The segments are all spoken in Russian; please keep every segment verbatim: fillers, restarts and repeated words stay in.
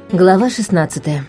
Глава шестнадцатая.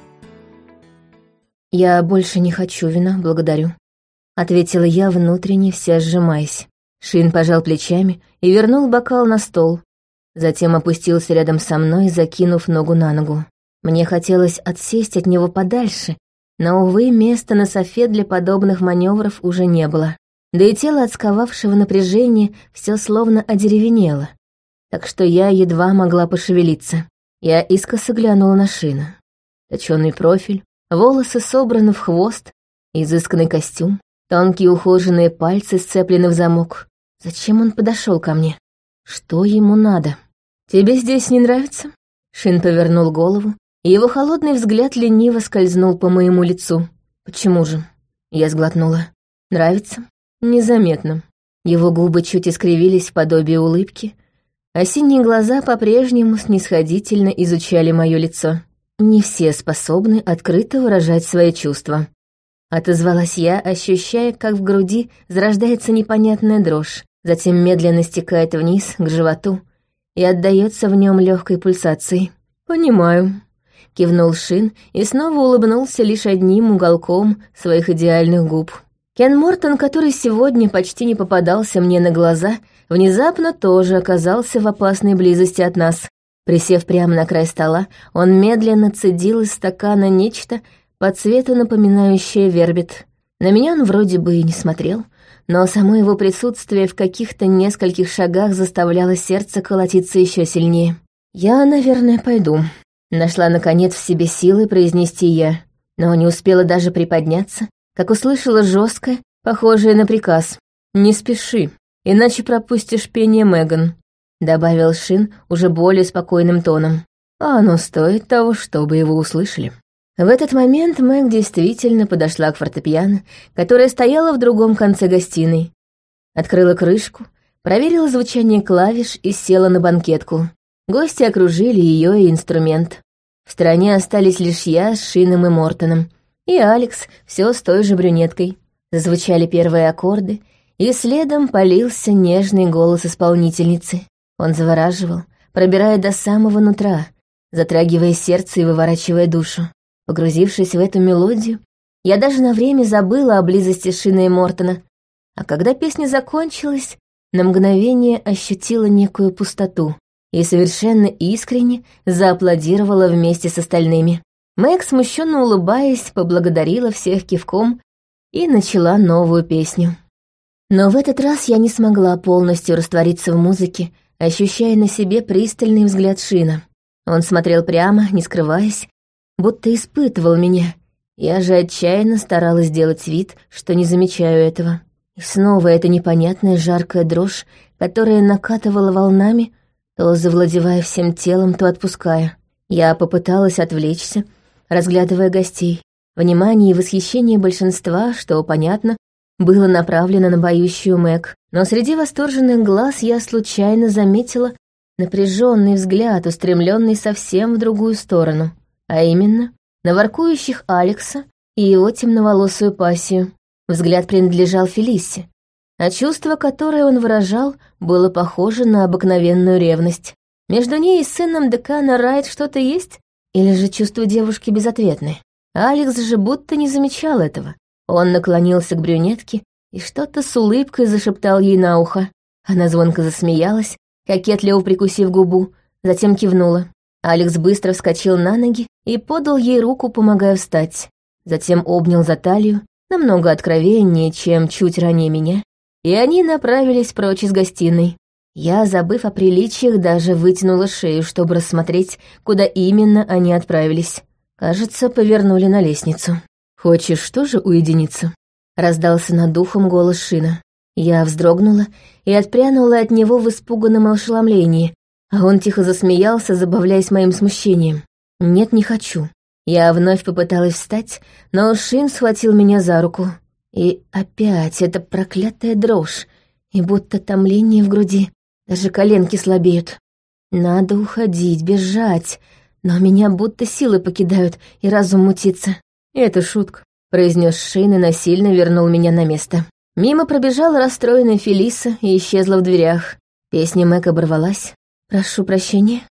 «Я больше не хочу вина, благодарю», — ответила я, внутренне вся сжимаясь. Шин пожал плечами и вернул бокал на стол. Затем опустился рядом со мной, закинув ногу на ногу. Мне хотелось отсесть от него подальше, но, увы, места на софе для подобных маневров уже не было. Да и тело от сковавшего напряжения все словно одеревенело, так что я едва могла пошевелиться. Я искоса глянула на Шина. Точёный профиль, волосы собраны в хвост, изысканный костюм, тонкие ухоженные пальцы сцеплены в замок. Зачем он подошел ко мне? Что ему надо? «Тебе здесь не нравится?» Шин повернул голову, и его холодный взгляд лениво скользнул по моему лицу. «Почему же?» Я сглотнула. «Нравится?» «Незаметно». Его губы чуть искривились в подобие улыбки, а синие глаза по-прежнему снисходительно изучали мое лицо. «Не все способны открыто выражать свои чувства», — отозвалась я, ощущая, как в груди зарождается непонятная дрожь, затем медленно стекает вниз, к животу, и отдаётся в нём лёгкой пульсацией. «Понимаю», — кивнул Шин и снова улыбнулся лишь одним уголком своих идеальных губ. Кен Мортон, который сегодня почти не попадался мне на глаза, внезапно тоже оказался в опасной близости от нас. Присев прямо на край стола, он медленно цедил из стакана нечто по цвету напоминающее вербит. На меня он вроде бы и не смотрел, но само его присутствие в каких-то нескольких шагах заставляло сердце колотиться еще сильнее. «Я, наверное, пойду», — нашла, наконец, в себе силы произнести я, но не успела даже приподняться, как услышала жесткое, похожее на приказ. «Не спеши, иначе пропустишь пение Меган», — добавил Шин уже более спокойным тоном. «А оно стоит того, чтобы его услышали». В этот момент Мэг действительно подошла к фортепиано, которое стояло в другом конце гостиной. Открыла крышку, проверила звучание клавиш и села на банкетку. Гости окружили ее и инструмент. В стороне остались лишь я с Шином и Мортоном, и Алекс все с той же брюнеткой. Зазвучали первые аккорды, и следом полился нежный голос исполнительницы. Он завораживал, пробирая до самого нутра, затрагивая сердце и выворачивая душу. Погрузившись в эту мелодию, я даже на время забыла о близости Шина и Мортона, а когда песня закончилась, на мгновение ощутила некую пустоту и совершенно искренне зааплодировала вместе с остальными. Мэг, смущенно улыбаясь, поблагодарила всех кивком и начала новую песню. Но в этот раз я не смогла полностью раствориться в музыке, ощущая на себе пристальный взгляд Шина. Он смотрел прямо, не скрываясь, будто испытывал меня. Я же отчаянно старалась сделать вид, что не замечаю этого. И снова эта непонятная жаркая дрожь, которая накатывала волнами, то завладевая всем телом, то отпуская. Я попыталась отвлечься, разглядывая гостей. Внимание и восхищение большинства, что, понятно, было направлено на поющую Мэг. Но среди восторженных глаз я случайно заметила напряженный взгляд, устремленный совсем в другую сторону. А именно, на воркующих Алекса и его темноволосую пассию. Взгляд принадлежал Фелисе, а чувство, которое он выражал, было похоже на обыкновенную ревность. Между ней и сыном декана Райт что-то есть? Или же чувства девушки безответны? Алекс же будто не замечал этого. Он наклонился к брюнетке и что-то с улыбкой зашептал ей на ухо. Она звонко засмеялась, кокетливо прикусив губу, затем кивнула. Алекс быстро вскочил на ноги и подал ей руку, помогая встать. Затем обнял за талию, намного откровеннее, чем чуть ранее меня, и они направились прочь из гостиной. Я, забыв о приличиях, даже вытянула шею, чтобы рассмотреть, куда именно они отправились. Кажется, повернули на лестницу. «Хочешь тоже уединиться?» — раздался над духом голос Шина. Я вздрогнула и отпрянула от него в испуганном ошеломлении, а он тихо засмеялся, забавляясь моим смущением. «Нет, не хочу». Я вновь попыталась встать, но Шин схватил меня за руку. И опять эта проклятая дрожь, и будто томление в груди. Даже коленки слабеют. Надо уходить, бежать, но меня будто силы покидают, и разум мутится. «Это шутка», — произнес Шин и насильно вернул меня на место. Мимо пробежала расстроенная Фелиса и исчезла в дверях. Песня Мэг оборвалась. «Прошу прощения»,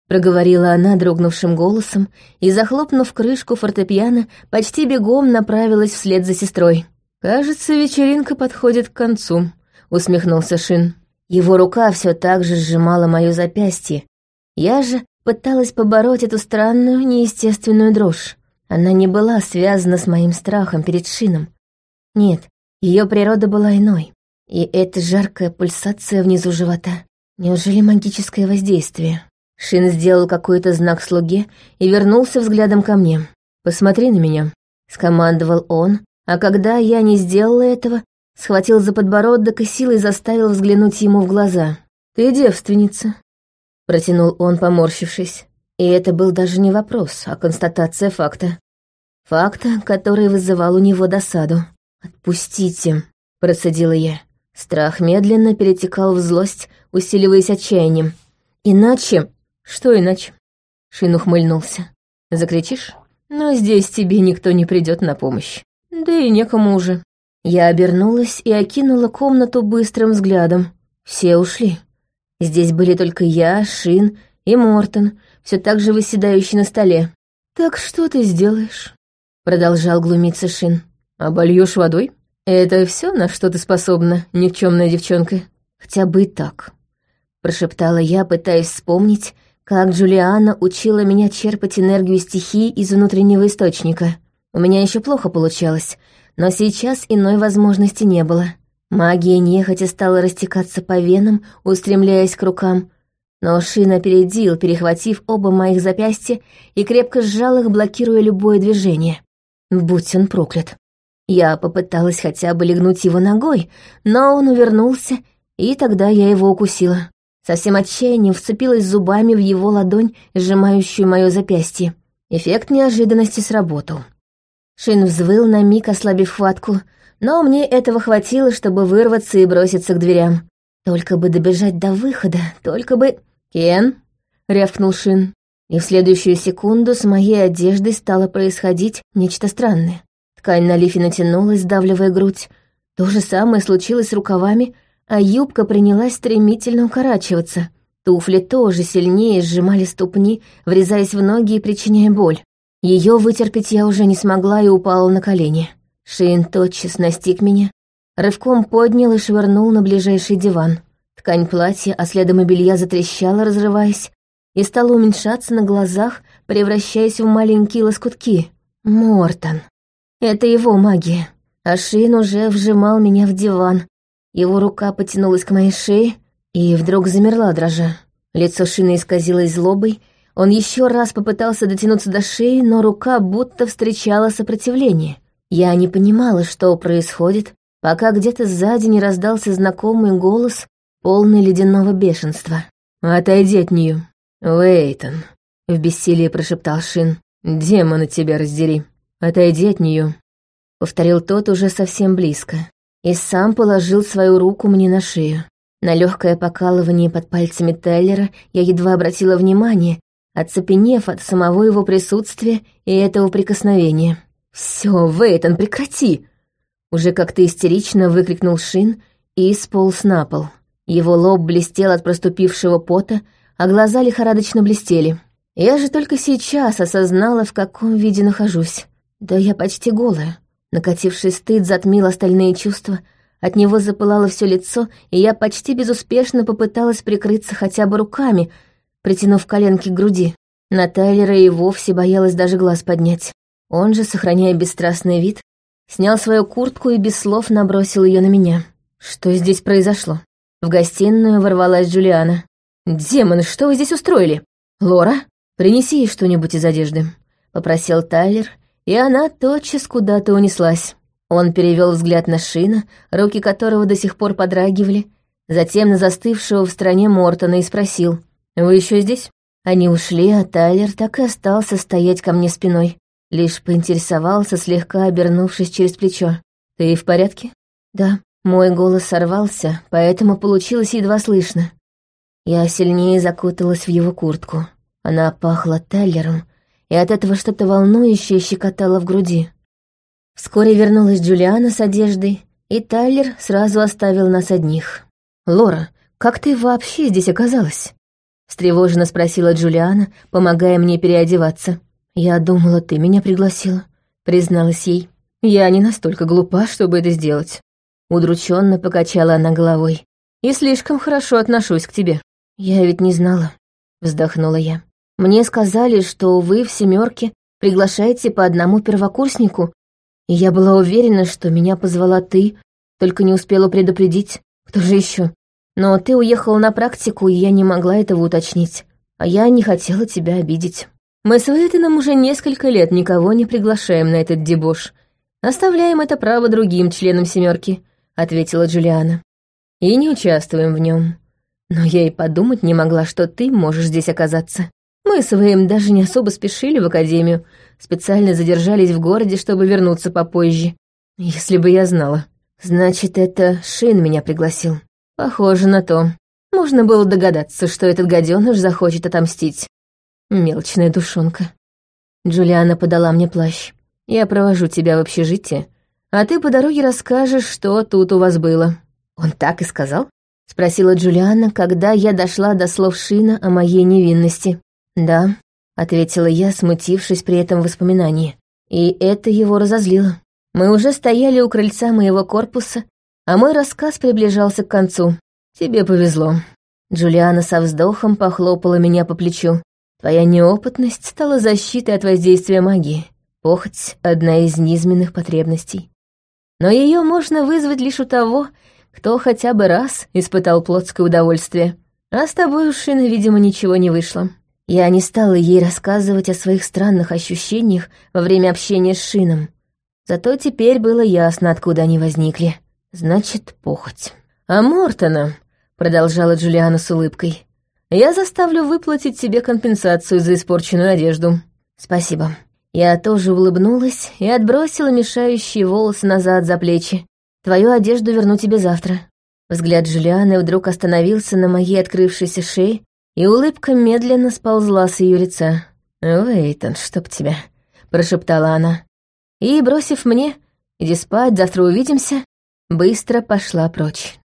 — проговорила она дрогнувшим голосом и, захлопнув крышку фортепиано, почти бегом направилась вслед за сестрой. «Кажется, вечеринка подходит к концу», — усмехнулся Шин. Его рука все так же сжимала мое запястье. Я же пыталась побороть эту странную, неестественную дрожь. Она не была связана с моим страхом перед Шином. Нет, ее природа была иной. И эта жаркая пульсация внизу живота. Неужели магическое воздействие? Шин сделал какой-то знак слуге и вернулся взглядом ко мне. «Посмотри на меня», — скомандовал он, а когда я не сделала этого, схватил за подбородок и силой заставил взглянуть ему в глаза. «Ты девственница», — протянул он, поморщившись. И это был даже не вопрос, а констатация факта. Факта, который вызывал у него досаду. «Отпустите», — процедила я. Страх медленно перетекал в злость, усиливаясь отчаянием. «Иначе...» «Что иначе?» Шин ухмыльнулся. «Закричишь? Но здесь тебе никто не придет на помощь. Да и некому уже». Я обернулась и окинула комнату быстрым взглядом. Все ушли. Здесь были только я, Шин и Мортон, все так же выседающий на столе. «Так что ты сделаешь?» Продолжал глумиться Шин. «Обольешь водой? Это все, на что ты способна, никчемная девчонка?» «Хотя бы и так», — прошептала я, пытаясь вспомнить, как Джулиана учила меня черпать энергию стихии из внутреннего источника. У меня еще плохо получалось, но сейчас иной возможности не было. Магия нехотя стала растекаться по венам, устремляясь к рукам, но Шин опередил, перехватив оба моих запястья и крепко сжал их, блокируя любое движение. Будь он проклят. Я попыталась хотя бы легнуть его ногой, но он увернулся, и тогда я его укусила. Со всем отчаянием вцепилась зубами в его ладонь, сжимающую мое запястье. Эффект неожиданности сработал. Шин взвыл, на миг ослабив хватку, но мне этого хватило, чтобы вырваться и броситься к дверям. Только бы добежать до выхода, только бы... «Кен!» — рявкнул Шин. И в следующую секунду с моей одеждой стало происходить нечто странное. Ткань на лифе натянулась, сдавливая грудь. То же самое случилось с рукавами, а юбка принялась стремительно укорачиваться. Туфли тоже сильнее сжимали ступни, врезаясь в ноги и причиняя боль. Ее вытерпеть я уже не смогла и упала на колени. Шин тотчас настиг меня, рывком поднял и швырнул на ближайший диван. Ткань платья, а следом и белья затрещала, разрываясь, и стала уменьшаться на глазах, превращаясь в маленькие лоскутки. Мортон. Это его магия. А Шин уже вжимал меня в диван. Его рука потянулась к моей шее и вдруг замерла, дрожа. Лицо Шина исказилось злобой. Он еще раз попытался дотянуться до шеи, но рука будто встречала сопротивление. Я не понимала, что происходит, пока где-то сзади не раздался знакомый голос, полный ледяного бешенства. «Отойди от нее, Уэйтон», — в бессилии прошептал Шин. «Демона тебя раздери. Отойди от нее», — повторил тот уже совсем близко. И сам положил свою руку мне на шею. На легкое покалывание под пальцами Тайлера я едва обратила внимание, оцепенев от самого его присутствия и этого прикосновения. «Все, Вейтон, прекрати!» Уже как-то истерично выкрикнул Шин и сполз на пол. Его лоб блестел от проступившего пота, а глаза лихорадочно блестели. Я же только сейчас осознала, в каком виде нахожусь. Да я почти голая. Накативший стыд затмил остальные чувства, от него запылало все лицо, и я почти безуспешно попыталась прикрыться хотя бы руками, притянув коленки к груди. На Тайлера и вовсе боялась даже глаз поднять. Он же, сохраняя бесстрастный вид, снял свою куртку и без слов набросил ее на меня. Что здесь произошло? В гостиную ворвалась Джулиана. «Демоны, что вы здесь устроили? Лора, принеси ей что-нибудь из одежды», — попросил Тайлер, и она тотчас куда-то унеслась. Он перевел взгляд на Шина, руки которого до сих пор подрагивали, затем на застывшего в стороне Мортона и спросил: «Вы еще здесь?» Они ушли, а Тайлер так и остался стоять ко мне спиной. Лишь поинтересовался, слегка обернувшись через плечо. «Ты в порядке?» «Да». Мой голос сорвался, поэтому получилось едва слышно. Я сильнее закуталась в его куртку. Она пахла Тайлером, и от этого что-то волнующее щекотало в груди. Вскоре вернулась Джулиана с одеждой, и Тайлер сразу оставил нас одних. «Лора, как ты вообще здесь оказалась?» — встревоженно спросила Джулиана, помогая мне переодеваться. «Я думала, ты меня пригласила», — призналась ей. «Я не настолько глупа, чтобы это сделать». Удрученно покачала она головой. «И слишком хорошо отношусь к тебе». «Я ведь не знала», — вздохнула я. «Мне сказали, что вы в семерке приглашаете по одному первокурснику, и я была уверена, что меня позвала ты, только не успела предупредить. Кто же еще? Но ты уехала на практику, и я не могла этого уточнить. А я не хотела тебя обидеть. Мы с Вейтоном уже несколько лет никого не приглашаем на этот дебош. Оставляем это право другим членам семерки», — ответила Джулиана. «И не участвуем в нем. Но я и подумать не могла, что ты можешь здесь оказаться. Мы с Вэем даже не особо спешили в академию, специально задержались в городе, чтобы вернуться попозже. Если бы я знала. Значит, это Шин меня пригласил. Похоже на то. Можно было догадаться, что этот гаденыш захочет отомстить. Мелочная душонка». Джулиана подала мне плащ. «Я провожу тебя в общежитие, а ты по дороге расскажешь, что тут у вас было». «Он так и сказал?» — спросила Джулиана, когда я дошла до слов Шина о моей невинности. «Да», — ответила я, смутившись при этом воспоминании. И это его разозлило. Мы уже стояли у крыльца моего корпуса, а мой рассказ приближался к концу. «Тебе повезло». Джулиана со вздохом похлопала меня по плечу. «Твоя неопытность стала защитой от воздействия магии. Похоть — одна из низменных потребностей. Но ее можно вызвать лишь у того, кто хотя бы раз испытал плотское удовольствие. А с тобой у Шины, видимо, ничего не вышло». Я не стала ей рассказывать о своих странных ощущениях во время общения с Шином. Зато теперь было ясно, откуда они возникли. Значит, похоть. «А Мортона», — продолжала Джулиана с улыбкой, — «я заставлю выплатить тебе компенсацию за испорченную одежду». «Спасибо». Я тоже улыбнулась и отбросила мешающие волосы назад за плечи. «Твою одежду верну тебе завтра». Взгляд Джулианы вдруг остановился на моей открывшейся шее, и улыбка медленно сползла с ее лица. «Вейтон, чтоб тебя», — прошептала она. И, бросив мне, «иди спать, завтра увидимся», быстро пошла прочь.